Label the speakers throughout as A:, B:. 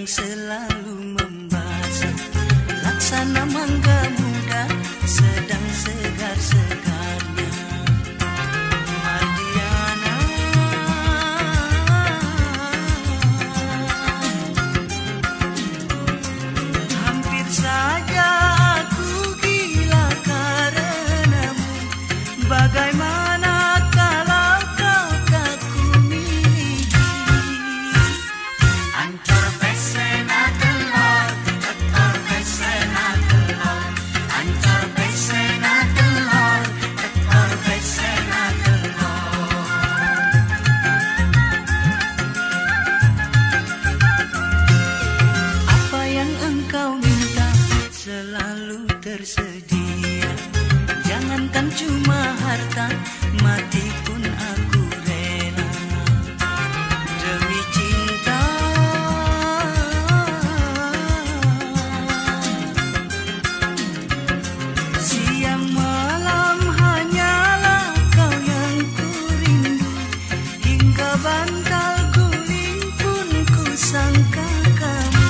A: yang selalu membasah, laksana mangga muda sedang segar-segarnya. Mardiana, hampir saja aku gila karenamu. Bagaimana kalau kau tak kumiliki? Ancor pesena telur, tekor pesena telur. Ancor pesena telur, tekor pesena telur. Apa yang engkau minta selalu tersedia. Jangankan cuma harta, mati pun aku rela demi cinta. Siang malam hanyalah kau yang kurindu, hingga bantal guling pun ku sangka kamu.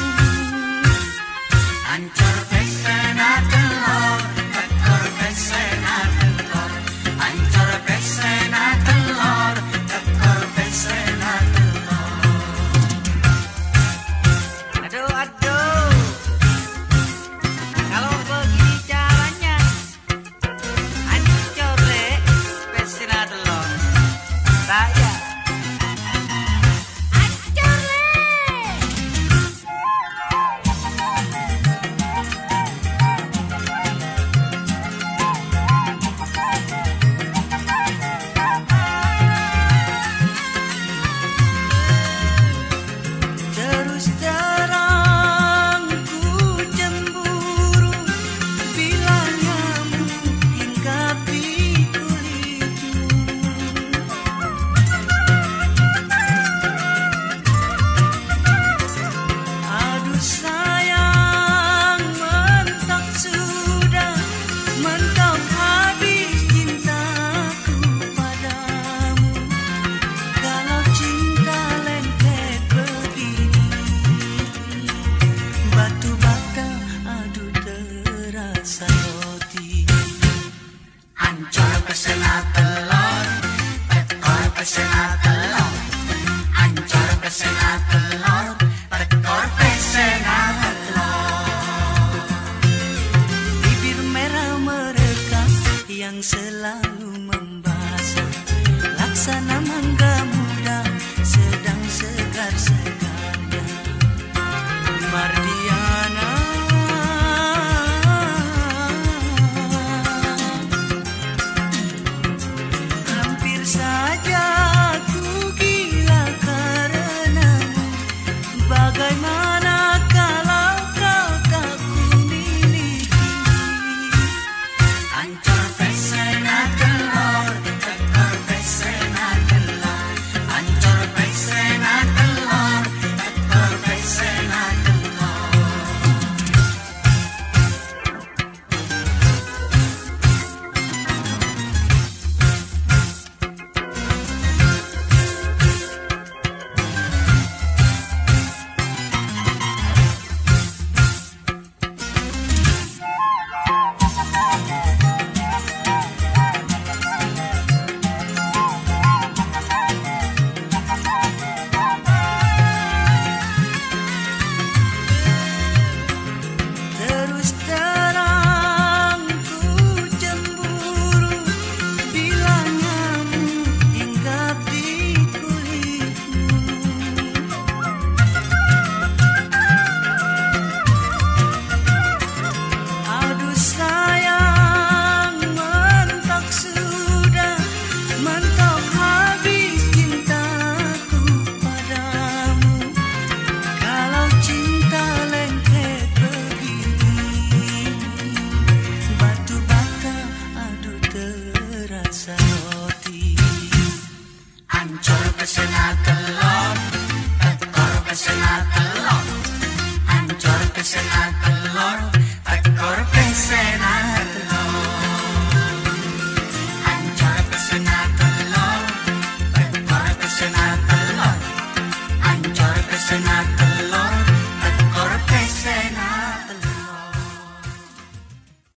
A: Ancor pesena telur, tekor pesena telur. Ancor pesena telur, tekor pesena telur. Aduh, aduh, kalau begini caranya, ancor deh pesena telur. Saya terus terang ku cemburu bila nyamuk hinggapi kulitmu. Aduh sayang, mentok sudah, mentok habis cintaku padamu. Kalau cinta lengket begini, batu bata aduh terasa roti. Ancor pesena telur, tekor pesena telur. Ancor pesena telur, tekor pesena telur. Bibir merah mereka yang selalu membasah, laksana mangga muda sedang segar-segarnya. Mardiana, hampir saja aku gila karenamu. Bagaimana kalau kau tak kumiliki? Ancor pesena telur, tekor pesena telur. Ancor pesena telur, tekor pesena telur. Terus terang ku cemburu bila nyamuk hinggap di kulitmu. Aduh sayang, mentok sudah, mentok habis cintaku padamu. Kalau cinta lengket begini, batu bata aduh terasa roti. Ancor pesena telur.